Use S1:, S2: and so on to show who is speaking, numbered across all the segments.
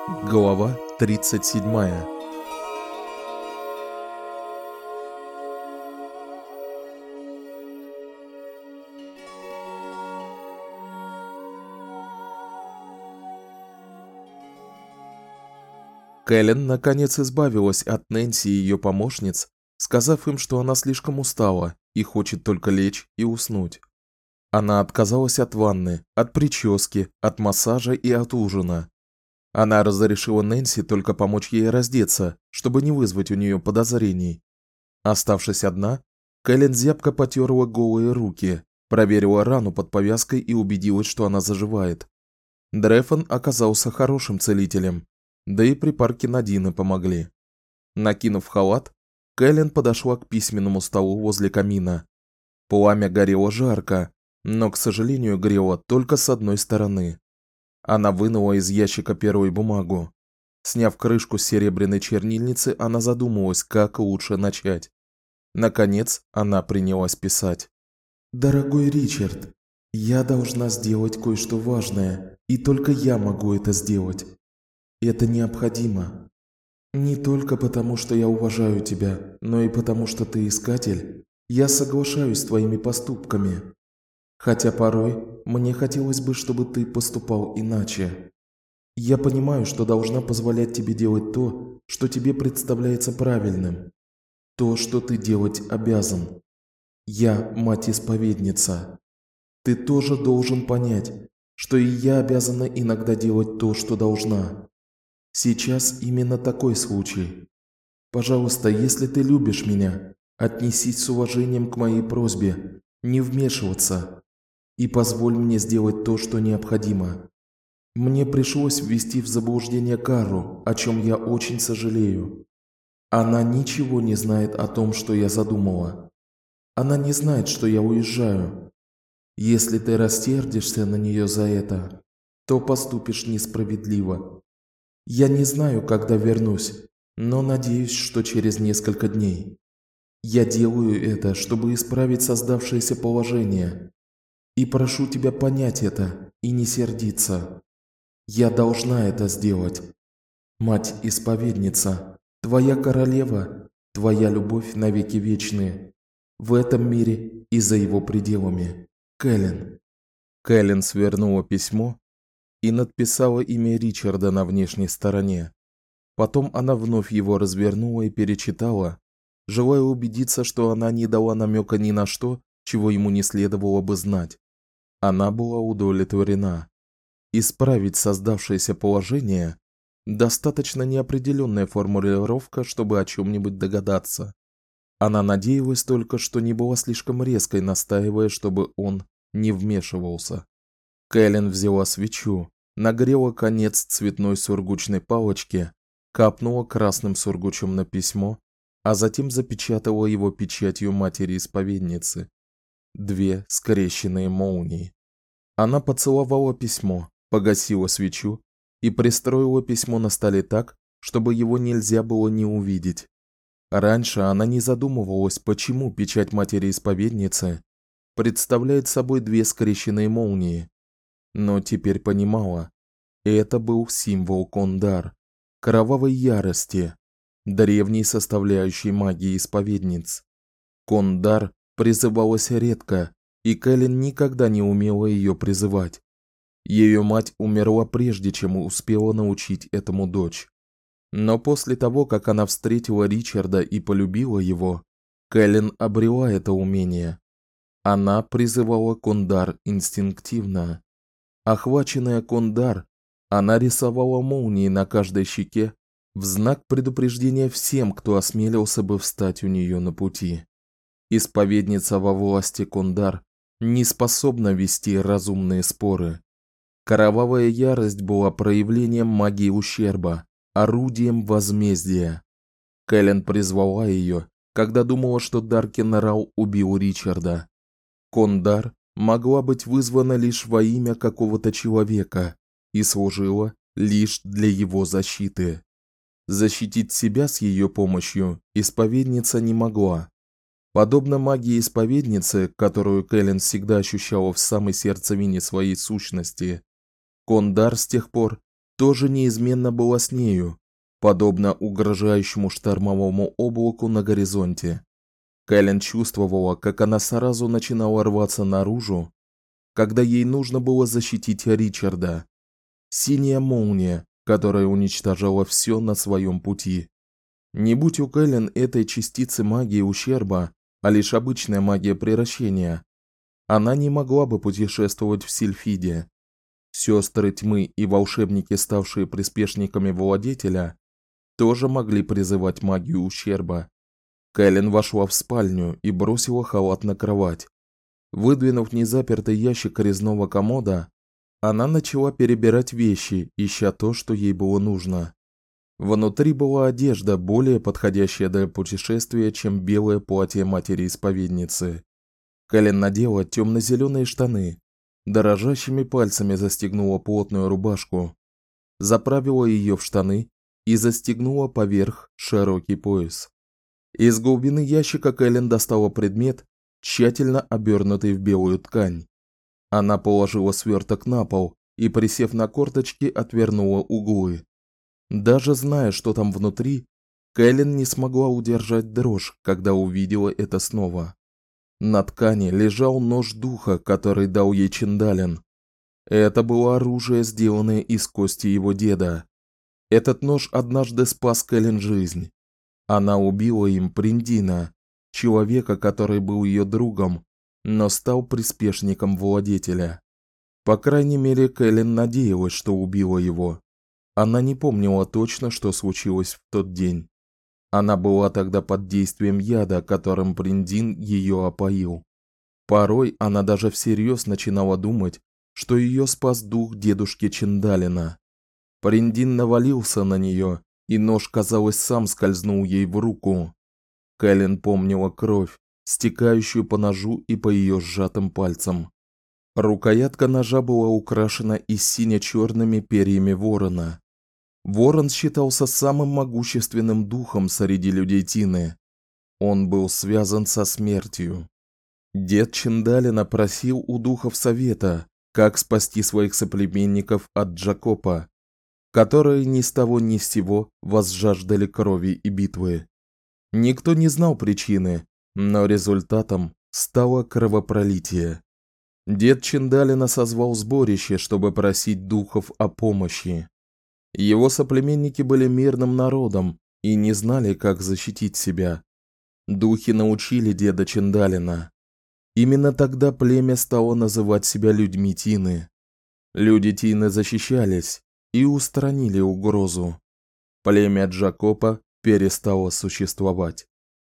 S1: Глава 37. Кэлен наконец избавилась от Нэнси и ее помощниц, сказав им, что она слишком устала и хочет только лечь и уснуть. Она отказалась от ванны, от прически, от массажа и от ужина. Она разрешила Нэнси только помочь ей раздеться, чтобы не вызвать у нее подозрений. Оставшись одна, Кэлен зябко потёрла голые руки, проверила рану под повязкой и убедилась, что она заживает. Дрефон оказался хорошим целителем, да и припарки Надины помогли. Накинув халат, Кэлен подошла к письменному столу возле камина. Пламя горело жарко, но, к сожалению, грело только с одной стороны. Она вынула из ящика перо и бумагу. Сняв крышку с серебряной чернильницы, она задумалась, как лучше начать. Наконец, она принялась писать. «Дорогой Ричард, я должна сделать кое-что важное, и только я могу это сделать. Это необходимо. Не только потому, что я уважаю тебя, но и потому, что ты искатель. Я соглашаюсь с твоими поступками. Хотя порой мне хотелось бы, чтобы ты поступал иначе. Я понимаю, что должна позволять тебе делать то, что тебе представляется правильным. То, что ты делать обязан. Я мать-исповедница. Ты тоже должен понять, что и я обязана иногда делать то, что должна. Сейчас именно такой случай. Пожалуйста, если ты любишь меня, отнесись с уважением к моей просьбе, не вмешиваться, и позволь мне сделать то, что необходимо. Мне пришлось ввести в заблуждение Кару, о чем я очень сожалею. Она ничего не знает о том, что я задумала. Она не знает, что я уезжаю. Если ты рассердишься на нее за это, то поступишь несправедливо. Я не знаю, когда вернусь, но надеюсь, что через несколько дней. Я делаю это, чтобы исправить создавшееся положение. И прошу тебя понять это и не сердиться. Я должна это сделать. Мать-исповедница, твоя королева, твоя любовь навеки вечные. В этом мире и за его пределами. Кэлен». Кэлен свернула письмо и надписала имя Ричарда на внешней стороне. Потом она вновь его развернула и перечитала, желая убедиться, что она не дала намека ни на что, чего ему не следовало бы знать. Она была удовлетворена. Исправить создавшееся положение – достаточно неопределенная формулировка, чтобы о чем-нибудь догадаться. Она надеялась только, что не была слишком резкой, настаивая, чтобы он не вмешивался. Кэлен взяла свечу, нагрела конец цветной сургучной палочки, капнула красным сургучем на письмо, а затем запечатала его печатью матери-исповедницы. 2 скрещенные молнии. Она поцеловала письмо, погасила свечу и пристроила письмо на столе так, чтобы его нельзя было не увидеть. Раньше она не задумывалась, почему печать матери-исповедницы представляет собой 2 скрещенные молнии. Но теперь понимала, это был символ Кондар, кровавой ярости, древней составляющей магии исповедниц. Кондар призывалась редко, и Кэлен никогда не умела ее призывать. Ее мать умерла прежде, чем успела научить этому дочь. Но после того, как она встретила Ричарда и полюбила его, Кэлен обрела это умение. Она призывала Кондар инстинктивно. Охваченная Кондар, она рисовала молнии на каждой щеке в знак предупреждения всем, кто осмелился бы встать у нее на пути. Исповедница во власти Кондар не способна вести разумные споры. Кровавая ярость была проявлением магии ущерба, орудием возмездия. Кэлен призвала ее, когда думала, что Даркен Рау убил Ричарда. Кондар могла быть вызвана лишь во имя какого-то человека и служила лишь для его защиты. Защитить себя с ее помощью исповедница не могла. Подобно магии исповедницы, которую Кэлен всегда ощущала в самой сердцевине своей сущности, Кондар с тех пор тоже неизменно была с нею, подобно угрожающему штормовому облаку на горизонте. Кэлен чувствовала, как она сразу начинала рваться наружу, когда ей нужно было защитить Ричарда. Синяя молния, которая уничтожала все на своем пути. Не будь у Кэлен этой частицы магии ущерба, а лишь обычная магия приращения, она не могла бы путешествовать в Сильфиде. Сестры тьмы и волшебники, ставшие приспешниками владетеля, тоже могли призывать магию ущерба. Кэлен вошла в спальню и бросила халат на кровать. Выдвинув незапертый ящик резного комода, она начала перебирать вещи, ища то, что ей было нужно. Внутри была одежда, более подходящая для путешествия, чем белое платье матери-исповедницы. Кэлен надела темно-зеленые штаны, дрожащими пальцами застегнула плотную рубашку, заправила ее в штаны и застегнула поверх широкий пояс. Из глубины ящика Кэлен достала предмет, тщательно обернутый в белую ткань. Она положила сверток на пол и, присев на корточки, отвернула углы. Даже зная, что там внутри, Кэлен не смогла удержать дрожь, когда увидела это снова. На ткани лежал нож духа, который дал ей Чиндалин. Это было оружие, сделанное из кости его деда. Этот нож однажды спас Кэлен жизнь. Она убила им Приндина, человека, который был ее другом, но стал приспешником владетеля. По крайней мере, Кэлен надеялась, что убила его. Она не помнила точно, что случилось в тот день. Она была тогда под действием яда, которым Приндин ее опоил. Порой она даже всерьез начинала думать, что ее спас дух дедушки Чиндалина. Приндин навалился на нее, и нож, казалось, сам скользнул ей в руку. Кэлен помнила кровь, стекающую по ножу и по ее сжатым пальцам. Рукоятка ножа была украшена и сине-черными перьями ворона. Ворон считался самым могущественным духом среди людей Тины. Он был связан со смертью. Дед Чиндалина просил у духов совета, как спасти своих соплеменников от Джакопа, которые ни с того ни с сего возжаждали крови и битвы. Никто не знал причины, но результатом стало кровопролитие. Дед Чиндалина созвал сборище, чтобы просить духов о помощи. Его соплеменники были мирным народом и не знали, как защитить себя. Духи научили деда Чиндалина. Именно тогда племя стало называть себя людьми Тины. Люди Тины защищались и устранили угрозу. Племя Джакопа перестало существовать.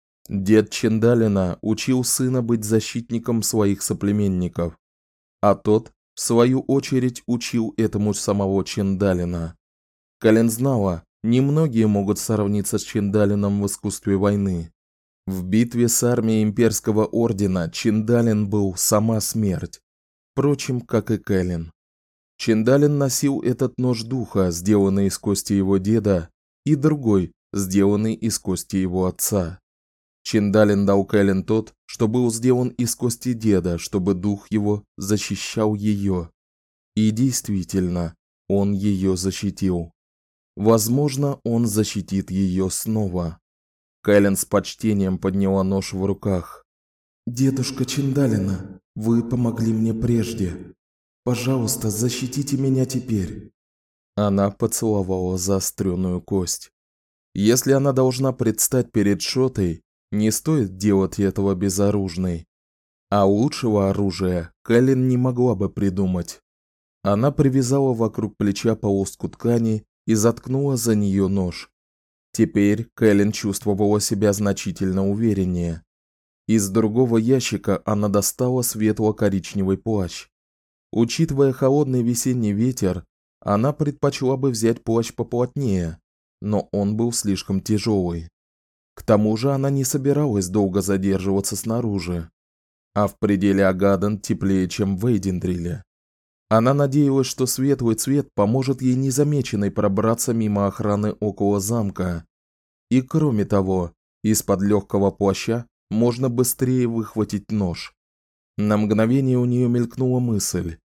S1: Дед Чиндалина учил сына быть защитником своих соплеменников, а тот, в свою очередь, учил этому самого Чиндалина. Кэлен знала, немногие могут сравниться с Чиндалином в искусстве войны. В битве с армией имперского ордена Чиндалин был сама смерть, впрочем, как и Кэлен. Чиндалин носил этот нож духа, сделанный из кости его деда, и другой, сделанный из кости его отца. Чиндалин дал Кэлен тот, что был сделан из кости деда, чтобы дух его защищал ее. И действительно, он ее защитил. Возможно, он защитит ее снова. Кэлен с почтением подняла нож в руках. «Дедушка Чиндалина, вы помогли мне прежде. Пожалуйста, защитите меня теперь». Она поцеловала заостренную кость. Если она должна предстать перед Шотой, не стоит делать этого безоружной. А лучшего оружия Кэлен не могла бы придумать. Она привязала вокруг плеча полоску ткани и заткнула за нее нож. Теперь Кэлен чувствовала себя значительно увереннее. Из другого ящика она достала светло-коричневый плащ. Учитывая холодный весенний ветер, она предпочла бы взять плащ поплотнее, но он был слишком тяжелый. К тому же она не собиралась долго задерживаться снаружи, а в пределе Агаден теплее, чем в Эйдендриле. Она надеялась, что светлый цвет поможет ей незамеченной пробраться мимо охраны около замка. И кроме того, из-под легкого плаща можно быстрее выхватить нож. На мгновение у нее мелькнула мысль: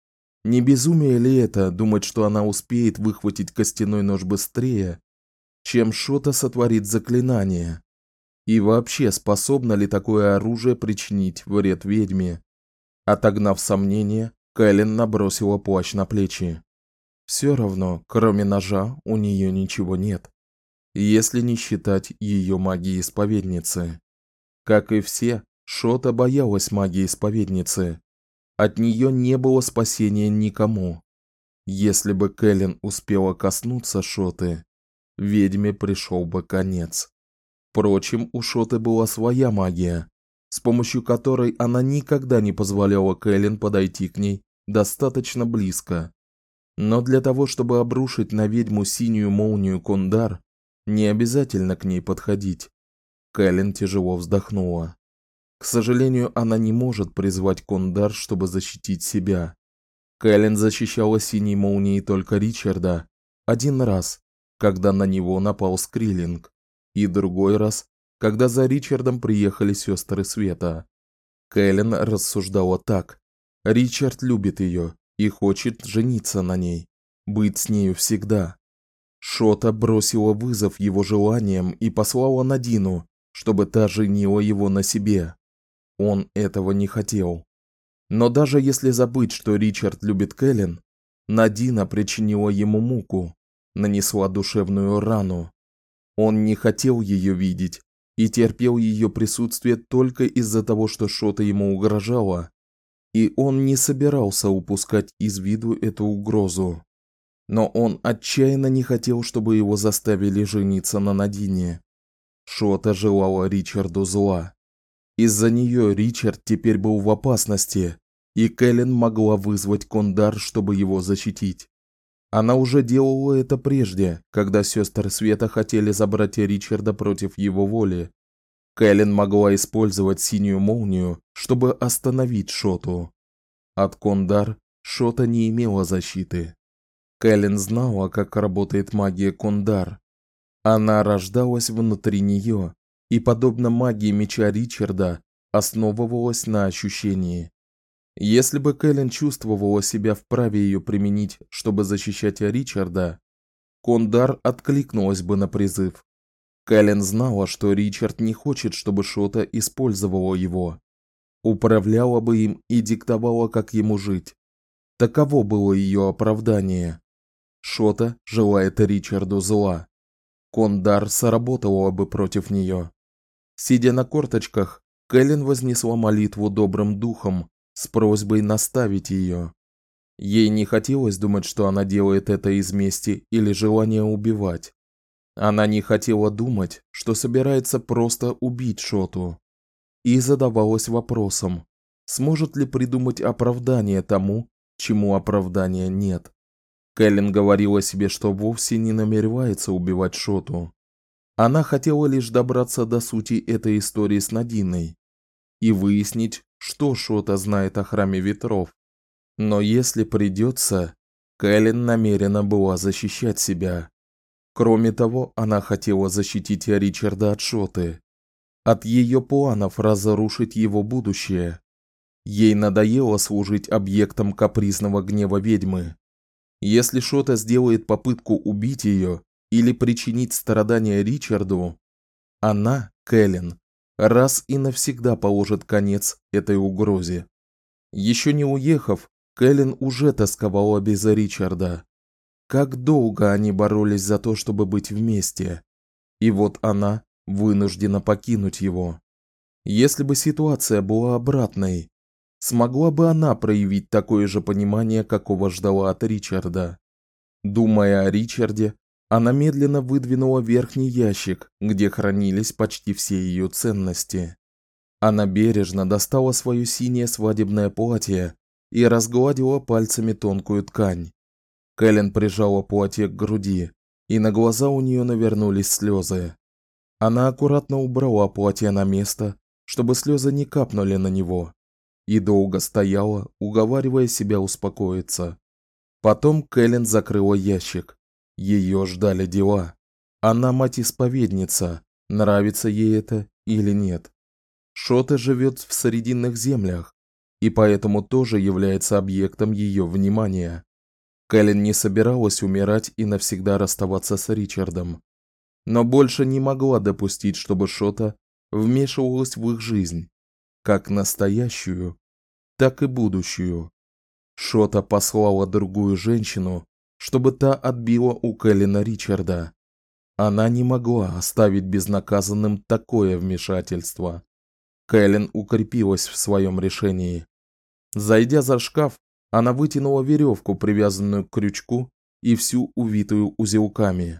S1: Не безумие ли это думать, что она успеет выхватить костяной нож быстрее, чем Шота сотворит заклинание? И вообще, способно ли такое оружие причинить вред ведьме? Отогнав сомнения, Кэлен набросила плащ на плечи. Все равно, кроме ножа, у нее ничего нет, если не считать ее магии исповедницы. Как и все, Шота боялась магии исповедницы. От нее не было спасения никому. Если бы Кэлен успела коснуться Шоты, ведьме пришел бы конец. Впрочем, у Шоты была своя магия, с помощью которой она никогда не позволяла Кэлен подойти к ней достаточно близко. Но для того, чтобы обрушить на ведьму синюю молнию Кондар, не обязательно к ней подходить. Кэлен тяжело вздохнула. К сожалению, она не может призвать Кондар, чтобы защитить себя. Кэлен защищала синей молнией только Ричарда один раз, когда на него напал Скриллинг, и другой раз, когда за Ричардом приехали сестры Света. Кэлен рассуждала так: Ричард любит ее и хочет жениться на ней, быть с нею всегда. Шота бросила вызов его желаниям и послала Надину, чтобы та женила его на себе. Он этого не хотел. Но даже если забыть, что Ричард любит Кэлен, Надина причинила ему муку, нанесла душевную рану. Он не хотел ее видеть и терпел ее присутствие только из-за того, что Шота ему угрожала, и он не собирался упускать из виду эту угрозу. Но он отчаянно не хотел, чтобы его заставили жениться на Надине. Шота желала Ричарду зла. Из-за нее Ричард теперь был в опасности, и Кэлен могла вызвать Кондар, чтобы его защитить. Она уже делала это прежде, когда сестры Света хотели забрать Ричарда против его воли. Кэлен могла использовать синюю молнию, чтобы остановить Шоту. От Кондар Шота не имела защиты. Кэлен знала, как работает магия Кондар. Она рождалась внутри нее, и, подобно магии меча Ричарда, основывалась на ощущении. Если бы Кэлен чувствовала себя вправе ее применить, чтобы защищать Ричарда, Кондар откликнулась бы на призыв. Кэлен знала, что Ричард не хочет, чтобы Шота использовала его. Управляла бы им и диктовала, как ему жить. Таково было ее оправдание. Шота желает Ричарду зла. Кондар сработала бы против нее. Сидя на корточках, Кэлен вознесла молитву добрым духом с просьбой наставить ее. Ей не хотелось думать, что она делает это из мести или желания убивать. Она не хотела думать, что собирается просто убить Шоту. И задавалась вопросом, сможет ли придумать оправдание тому, чему оправдания нет. Кэлен говорила себе, что вовсе не намеревается убивать Шоту. Она хотела лишь добраться до сути этой истории с Надиной и выяснить, что Шота знает о храме ветров. Но если придется, Кэлен намерена была защищать себя. Кроме того, она хотела защитить Ричарда от Шоты, от ее планов разрушить его будущее. Ей надоело служить объектом капризного гнева ведьмы. Если Шота сделает попытку убить ее или причинить страдания Ричарду, она, Кэлен, раз и навсегда положит конец этой угрозе. Еще не уехав, Кэлен уже тосковала без Ричарда. Как долго они боролись за то, чтобы быть вместе. И вот она вынуждена покинуть его. Если бы ситуация была обратной, смогла бы она проявить такое же понимание, какого ждала от Ричарда? Думая о Ричарде, она медленно выдвинула верхний ящик, где хранились почти все ее ценности. Она бережно достала свое синее свадебное платье и разгладила пальцами тонкую ткань. Кэлен прижала платье к груди, и на глаза у нее навернулись слезы. Она аккуратно убрала платье на место, чтобы слезы не капнули на него, и долго стояла, уговаривая себя успокоиться. Потом Кэлен закрыла ящик. Ее ждали дела. Она мать-исповедница, нравится ей это или нет. Шота живет в Срединных землях. и поэтому тоже является объектом ее внимания. Кэлен не собиралась умирать и навсегда расставаться с Ричардом, но больше не могла допустить, чтобы Шота вмешивалась в их жизнь, как настоящую, так и будущую. Шота послала другую женщину, чтобы та отбила у Кэлена Ричарда. Она не могла оставить безнаказанным такое вмешательство. Кэлен укрепилась в своем решении. Зайдя за шкаф, она вытянула веревку, привязанную к крючку, и всю увитую узелками.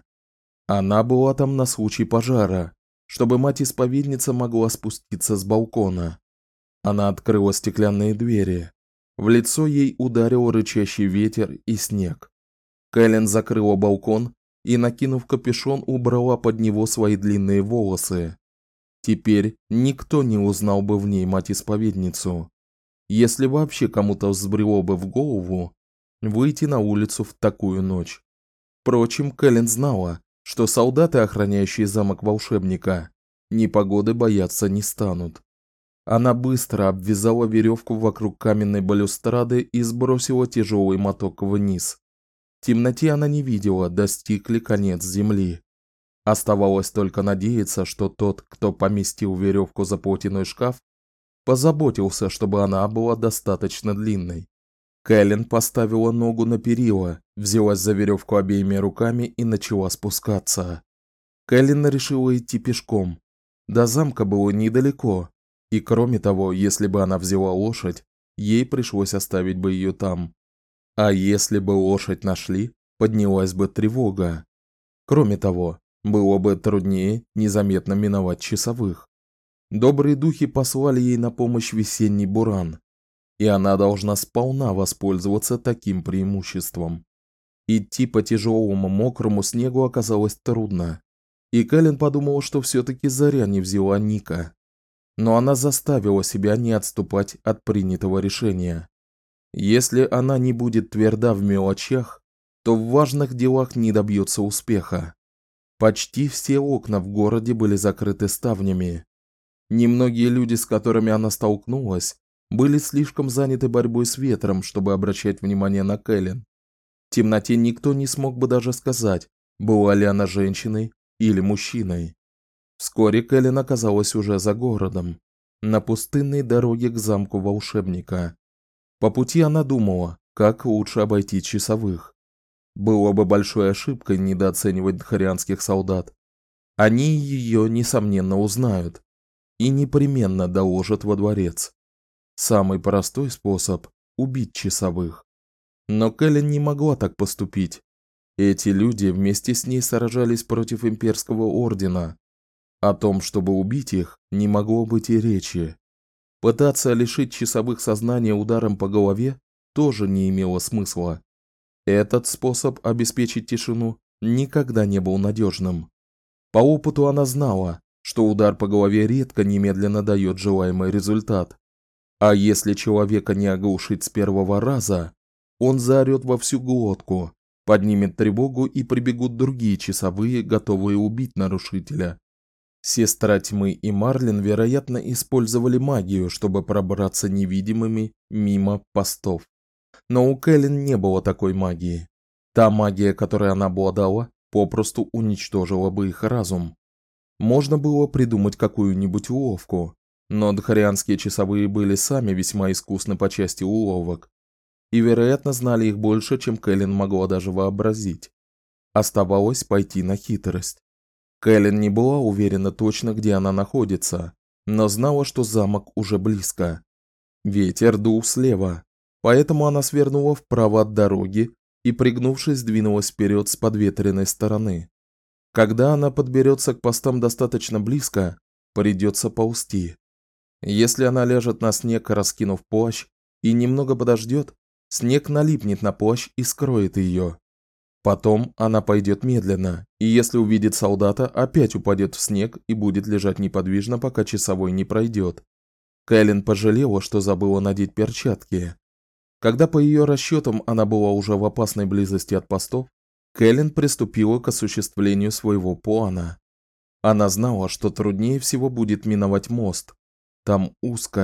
S1: Она была там на случай пожара, чтобы мать-исповедница могла спуститься с балкона. Она открыла стеклянные двери. В лицо ей ударил рычащий ветер и снег. Кэлен закрыла балкон и, накинув капюшон, убрала под него свои длинные волосы. Теперь никто не узнал бы в ней мать-исповедницу. Если вообще кому-то взбрело бы в голову выйти на улицу в такую ночь. Впрочем, Кэлен знала, что солдаты, охраняющие замок волшебника, непогоды бояться не станут. Она быстро обвязала веревку вокруг каменной балюстрады и сбросила тяжелый моток вниз. В темноте она не видела, достиг ли конец земли. Оставалось только надеяться, что тот, кто поместил веревку за платяной шкаф, позаботился, чтобы она была достаточно длинной. Кэлен поставила ногу на перила, взялась за веревку обеими руками и начала спускаться. Кэлен решила идти пешком. До замка было недалеко, и кроме того, если бы она взяла лошадь, ей пришлось оставить бы ее там. А если бы лошадь нашли, поднялась бы тревога. Кроме того, было бы труднее незаметно миновать часовых. Добрые духи послали ей на помощь весенний буран, и она должна сполна воспользоваться таким преимуществом. Идти по тяжелому мокрому снегу оказалось трудно, и Кэлен подумала, что все-таки зря не взяла Ника. Но она заставила себя не отступать от принятого решения. Если она не будет тверда в мелочах, то в важных делах не добьется успеха. Почти все окна в городе были закрыты ставнями. Немногие люди, с которыми она столкнулась, были слишком заняты борьбой с ветром, чтобы обращать внимание на Кэлен. В темноте никто не смог бы даже сказать, была ли она женщиной или мужчиной. Вскоре Кэлен оказалась уже за городом, на пустынной дороге к замку волшебника. По пути она думала, как лучше обойти часовых. Было бы большой ошибкой недооценивать дхарианских солдат. Они ее, несомненно, узнают и непременно доложат во дворец. Самый простой способ – убить часовых. Но Кэлен не могла так поступить. Эти люди вместе с ней сражались против имперского ордена. О том, чтобы убить их, не могло быть и речи. Пытаться лишить часовых сознания ударом по голове тоже не имело смысла. Этот способ обеспечить тишину никогда не был надежным. По опыту она знала, что удар по голове редко немедленно дает желаемый результат. А если человека не оглушить с первого раза, он заорет во всю глотку, поднимет тревогу и прибегут другие часовые, готовые убить нарушителя. Сестра Тьмы и Марлин, вероятно, использовали магию, чтобы пробраться невидимыми мимо постов. Но у Кэлен не было такой магии. Та магия, которой она обладала, попросту уничтожила бы их разум. Можно было придумать какую-нибудь уловку, но дхарианские часовые были сами весьма искусны по части уловок и, вероятно, знали их больше, чем Кэлен могла даже вообразить. Оставалось пойти на хитрость. Кэлен не была уверена точно, где она находится, но знала, что замок уже близко. Ветер дул слева, поэтому она свернула вправо от дороги и, пригнувшись, двинулась вперед с подветренной стороны. Когда она подберется к постам достаточно близко, придется ползти. Если она ляжет на снег, раскинув плащ, и немного подождет, снег налипнет на плащ и скроет ее. Потом она пойдет медленно, и если увидит солдата, опять упадет в снег и будет лежать неподвижно, пока часовой не пройдет. Кэлен пожалела, что забыла надеть перчатки. Когда по ее расчетам она была уже в опасной близости от постов, Кэлен приступила к осуществлению своего плана. Она знала, что труднее всего будет миновать мост. Там узко,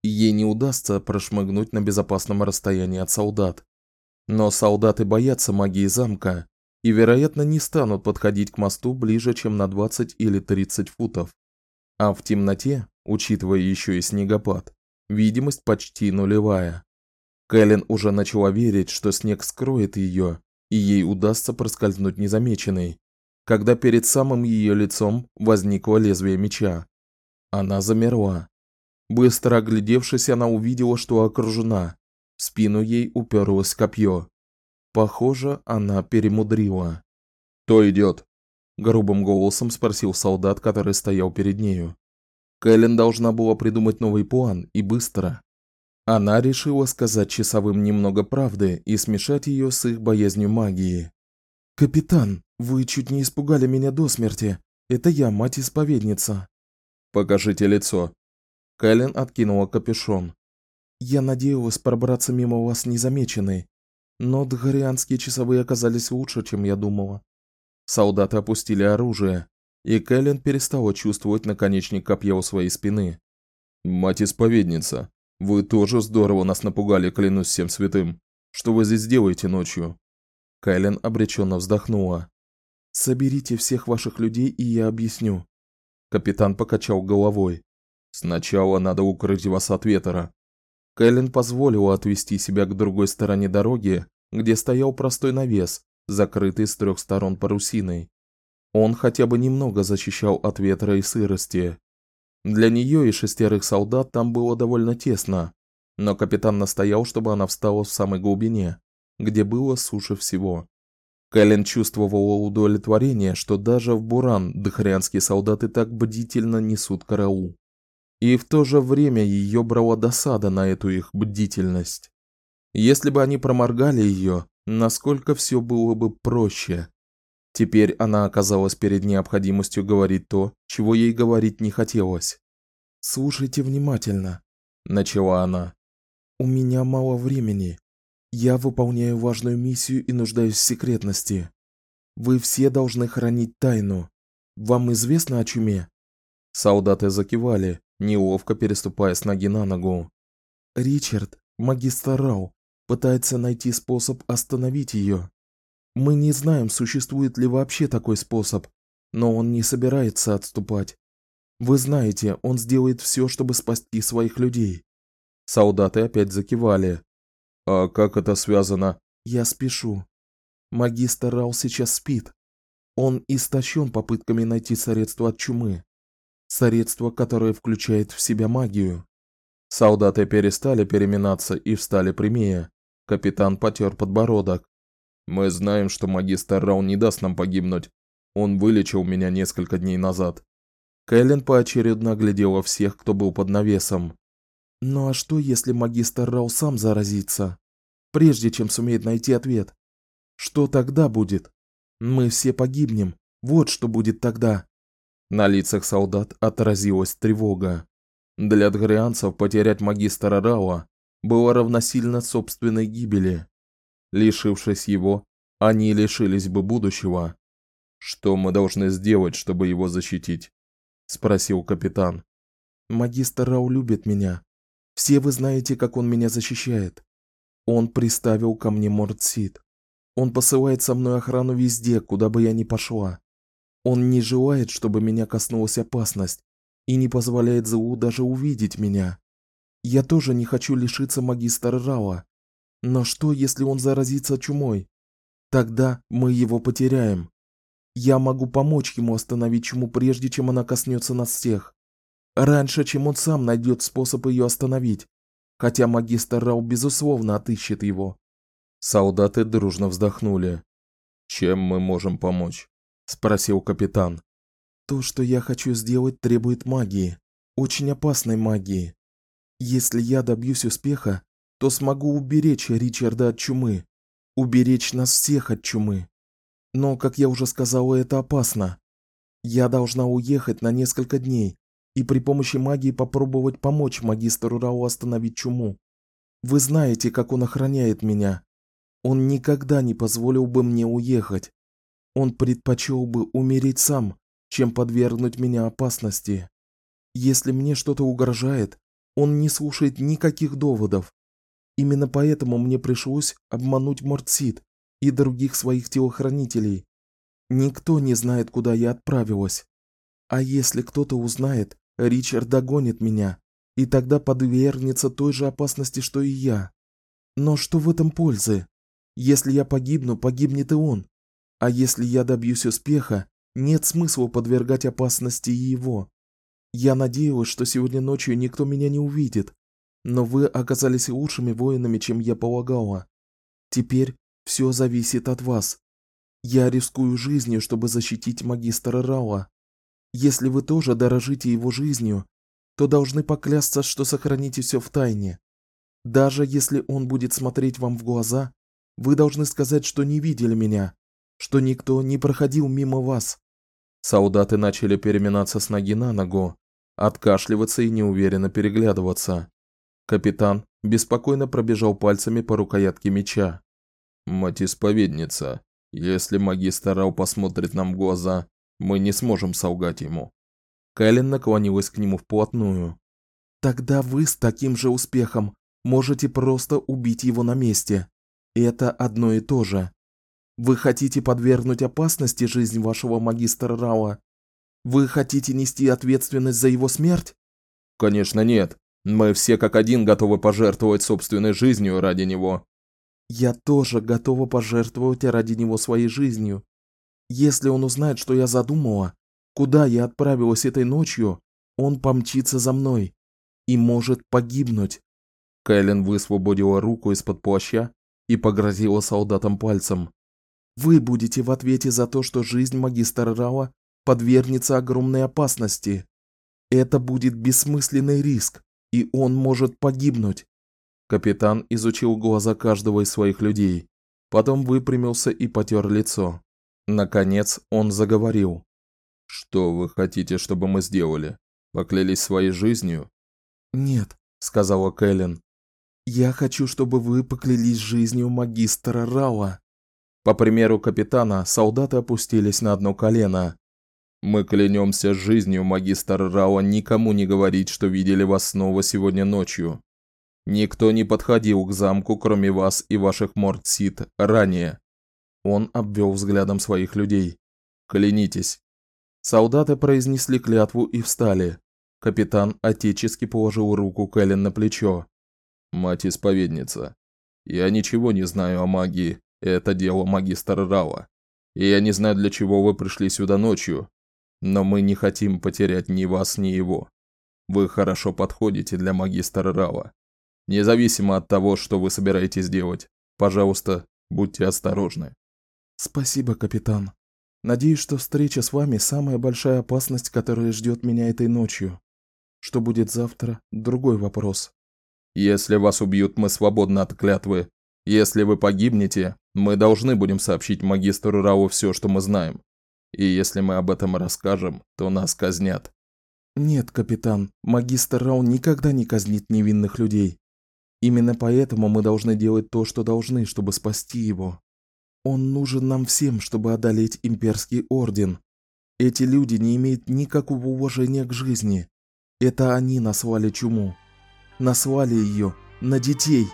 S1: ей не удастся прошмыгнуть на безопасном расстоянии от солдат. Но солдаты боятся магии замка и, вероятно, не станут подходить к мосту ближе, чем на 20 или 30 футов. А в темноте, учитывая еще и снегопад, видимость почти нулевая. Кэлен уже начала верить, что снег скроет ее, и ей удастся проскользнуть незамеченной, когда перед самым ее лицом возникло лезвие меча. Она замерла. Быстро оглядевшись, она увидела, что окружена. В спину ей уперлось копье. Похоже, она перемудрила. «Кто идет?» – грубым голосом спросил солдат, который стоял перед нею. Кэлен должна была придумать новый план, и быстро. Она решила сказать часовым немного правды и смешать ее с их боязнью магии. «Капитан, вы чуть не испугали меня до смерти. Это я, мать-исповедница». «Покажите лицо». Кэлен откинула капюшон. «Я надеялась пробраться мимо вас незамеченной, но дхарианские часовые оказались лучше, чем я думала». Солдаты опустили оружие, и Кэлен перестала чувствовать наконечник копья у своей спины. «Мать-исповедница, вы тоже здорово нас напугали, клянусь всем святым. Что вы здесь делаете ночью?» Кэлен обреченно вздохнула. «Соберите всех ваших людей, и я объясню». Капитан покачал головой. «Сначала надо укрыть вас от ветра». Кэлен позволила отвести себя к другой стороне дороги, где стоял простой навес, закрытый с 3 сторон парусиной. Он хотя бы немного защищал от ветра и сырости. Для нее и 6 солдат там было довольно тесно, но капитан настоял, чтобы она встала в самой глубине, где было суше всего. Кэлен чувствовала удовлетворение, что даже в буран дхарианские солдаты так бдительно несут караул. И в то же время ее брала досада на эту их бдительность. Если бы они проморгали ее, насколько все было бы проще. Теперь она оказалась перед необходимостью говорить то, чего ей говорить не хотелось. «Слушайте внимательно», – начала она. «У меня мало времени. Я выполняю важную миссию и нуждаюсь в секретности. Вы все должны хранить тайну. Вам известно о чуме?» Солдаты закивали, неловко переступая с ноги на ногу. «Ричард, магистр Рау, пытается найти способ остановить ее. Мы не знаем, существует ли вообще такой способ, но он не собирается отступать. Вы знаете, он сделает все, чтобы спасти своих людей». Солдаты опять закивали. «А как это связано?» «Я спешу. Магистр Рау сейчас спит. Он истощен попытками найти средство от чумы. Средство, которое включает в себя магию». Солдаты перестали переминаться и встали прямее. Капитан потер подбородок. «Мы знаем, что магистр Рау не даст нам погибнуть. Он вылечил меня несколько дней назад». Кэлен поочередно оглядела всех, кто был под навесом. «Ну а что, если магистр Рау сам заразится, прежде чем сумеет найти ответ? Что тогда будет? Мы все погибнем. Вот что будет тогда». На лицах солдат отразилась тревога. Для дхарианцев потерять магистра Рауа было равносильно собственной гибели. Лишившись его, они лишились бы будущего. «Что мы должны сделать, чтобы его защитить?» – спросил капитан. «Магистр Рау любит меня. Все вы знаете, как он меня защищает. Он приставил ко мне Мордсит. Он посылает со мной охрану везде, куда бы я ни пошла. Он не желает, чтобы меня коснулась опасность, и не позволяет злу даже увидеть меня. Я тоже не хочу лишиться магистра Рауа. Но что, если он заразится чумой? Тогда мы его потеряем. Я могу помочь ему остановить чуму, прежде чем она коснется нас всех. Раньше, чем он сам найдет способ ее остановить, хотя магистр Рау безусловно отыщет его». Солдаты дружно вздохнули. «Чем мы можем помочь?» – спросил капитан. «То, что я хочу сделать, требует магии, очень опасной магии. Если я добьюсь успеха, то смогу уберечь Ричарда от чумы, уберечь нас всех от чумы. Но, как я уже сказала, это опасно. Я должна уехать на несколько дней и при помощи магии попробовать помочь магистру Рау остановить чуму. Вы знаете, как он охраняет меня. Он никогда не позволил бы мне уехать. Он предпочел бы умереть сам, чем подвергнуть меня опасности. Если мне что-то угрожает, Он не слушает никаких доводов. Именно поэтому мне пришлось обмануть Мортсид и других своих телохранителей. Никто не знает, куда я отправилась. А если кто-то узнает, Ричард догонит меня, и тогда подвергнется той же опасности, что и я. Но что в этом пользы? Если я погибну, погибнет и он. А если я добьюсь успеха, нет смысла подвергать опасности и его. Я надеялась, что сегодня ночью никто меня не увидит, но вы оказались лучшими воинами, чем я полагала. Теперь все зависит от вас. Я рискую жизнью, чтобы защитить магистра Рауа. Если вы тоже дорожите его жизнью, то должны поклясться, что сохраните все в тайне. Даже если он будет смотреть вам в глаза, вы должны сказать, что не видели меня, что никто не проходил мимо вас». Солдаты начали переминаться с ноги на ногу, откашливаться и неуверенно переглядываться. Капитан беспокойно пробежал пальцами по рукоятке меча. «Мать-исповедница, если магистр Рау посмотрит нам в глаза, мы не сможем солгать ему». Кэлен наклонилась к нему вплотную. «Тогда вы с таким же успехом можете просто убить его на месте. Это одно и то же. Вы хотите подвергнуть опасности жизнь вашего магистра Рауа? Вы хотите нести ответственность за его смерть?» «Конечно нет. Мы все как один готовы пожертвовать собственной жизнью ради него». «Я тоже готова пожертвовать ради него своей жизнью. Если он узнает, что я задумала, куда я отправилась этой ночью, он помчится за мной и может погибнуть». Кэлен высвободила руку из-под плаща и погрозила солдатам пальцем. «Вы будете в ответе за то, что жизнь магистра Рауа подвергнется огромной опасности. Это будет бессмысленный риск, и он может погибнуть». Капитан изучил глаза каждого из своих людей, потом выпрямился и потер лицо. Наконец он заговорил. «Что вы хотите, чтобы мы сделали? Поклялись своей жизнью?» «Нет», — сказала Кэлен. «Я хочу, чтобы вы поклялись жизнью магистра Рауа». По примеру капитана, солдаты опустились на одно колено. «Мы клянемся жизнью магистра Рауа никому не говорить, что видели вас снова сегодня ночью. Никто не подходил к замку, кроме вас и ваших Мортсид, ранее». Он обвел взглядом своих людей. «Клянитесь». Солдаты произнесли клятву и встали. Капитан отечески положил руку Кэлен на плечо. «Мать-исповедница, я ничего не знаю о магии, это дело магистра Рауа. И я не знаю, для чего вы пришли сюда ночью, но мы не хотим потерять ни вас, ни его. Вы хорошо подходите для магистра Рауа. Независимо от того, что вы собираетесь делать, пожалуйста, будьте осторожны». «Спасибо, капитан. Надеюсь, что встреча с вами самая большая опасность, которая ждет меня этой ночью. Что будет завтра – другой вопрос». «Если вас убьют, мы свободны от клятвы. Если вы погибнете, мы должны будем сообщить магистру Рауа все, что мы знаем. И если мы об этом расскажем, то нас казнят». «Нет, капитан, магистр Рау никогда не казнит невинных людей. Именно поэтому мы должны делать то, что должны, чтобы спасти его. Он нужен нам всем, чтобы одолеть имперский орден. Эти люди не имеют никакого уважения к жизни. Это они наслали чуму. Наслали ее на детей».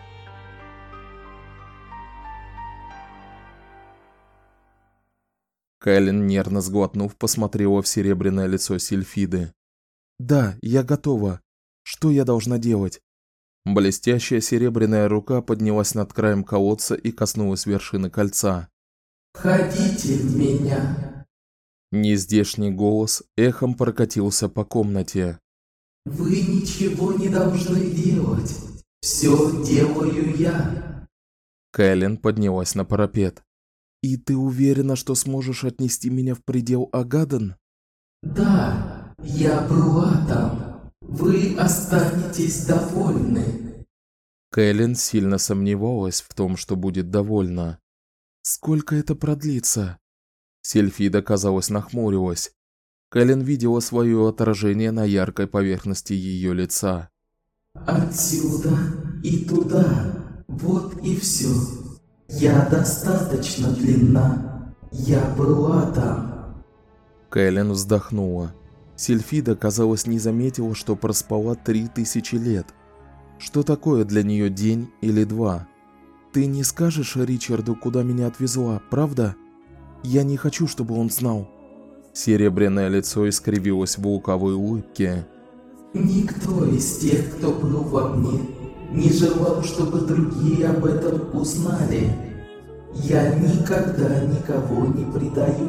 S1: Кэлен, нервно сглотнув, посмотрела в серебряное лицо Сильфиды. «Да, я готова. Что я должна делать?» Блестящая серебряная рука поднялась над краем колодца и коснулась вершины кольца.
S2: «Входите в меня!»
S1: Нездешний голос эхом прокатился по комнате.
S2: «Вы ничего не должны делать. Все делаю я».
S1: Кэлен поднялась на парапет. «И ты уверена, что сможешь отнести меня в предел Агаден?»
S2: «Да, я была там. Вы останетесь довольны».
S1: Кэлен сильно сомневалась в том, что будет довольна. «Сколько это продлится?» Сильфида, казалось, нахмурилась. Кэлен видела свое отражение на яркой поверхности ее лица.
S2: «Отсюда и туда. Вот и все. Я достаточно длинна. Я была там».
S1: Кэлен вздохнула. Сильфида, казалось, не заметила, что проспала 3000 лет. Что такое для нее день или два? Ты не скажешь Ричарду, куда меня отвезла, правда? Я не хочу, чтобы он знал. Серебряное лицо искривилось в лукавой улыбке.
S2: Никто из тех, кто был во мне, не желал, чтобы другие об этом узнали. Я никогда никого не предаю.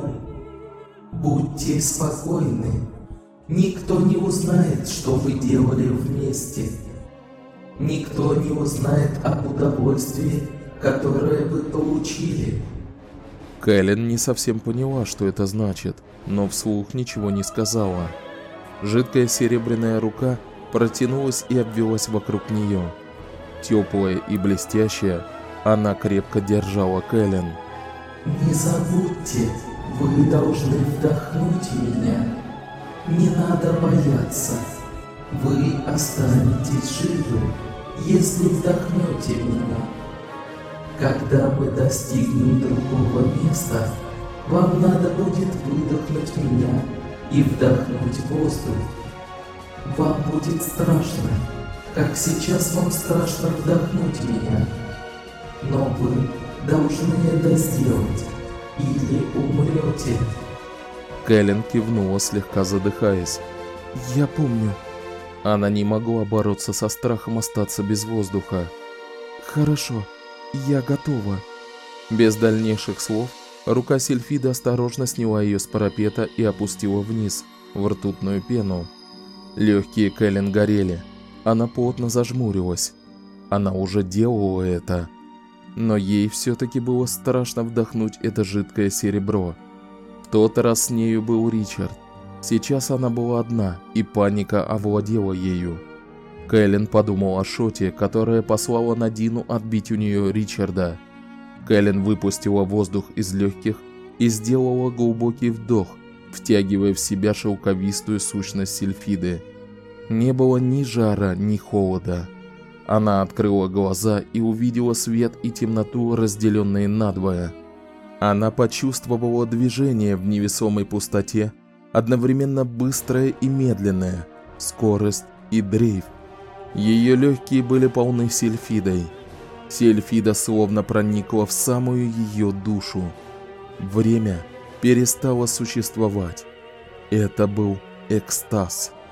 S2: Будьте спокойны. Никто не узнает, что вы делали вместе. Никто не узнает об удовольствии, которое вы получили.
S1: Кэлен не совсем поняла, что это значит, но вслух ничего не сказала. Жидкая серебряная рука протянулась и обвилась вокруг нее. Теплая и блестящая, она крепко держала Кэлен.
S2: Не забудьте, вы должны вдохнуть меня. Не надо бояться. Вы останетесь живы, если вдохнете меня. Когда мы достигнем другого места, вам надо будет выдохнуть меня и вдохнуть воздух. Вам будет страшно, как сейчас вам страшно вдохнуть меня. Но вы должны это сделать, или умрете.
S1: Кэлен кивнула, слегка задыхаясь. Я помню. Она не могла бороться со страхом остаться без воздуха. Хорошо, я готова. Без дальнейших слов, рука Сильфиды осторожно сняла ее с парапета и опустила вниз, в ртутную пену. Легкие Кэлен горели. Она плотно зажмурилась. Она уже делала это. Но ей все-таки было страшно вдохнуть это жидкое серебро. В тот раз с нею был Ричард. Сейчас она была одна, и паника овладела ею. Кэлен подумала о Шоте, которая послала Надину отбить у нее Ричарда. Кэлен выпустила воздух из легких и сделала глубокий вдох, втягивая в себя шелковистую сущность Сильфиды. Не было ни жара, ни холода. Она открыла глаза и увидела свет и темноту, разделенные надвое. Она почувствовала движение в невесомой пустоте, одновременно быстрое и медленное, скорость и дрейф. Ее легкие были полны Сильфидой. Сильфида словно проникла в самую ее душу. Время перестало существовать. Это был экстаз.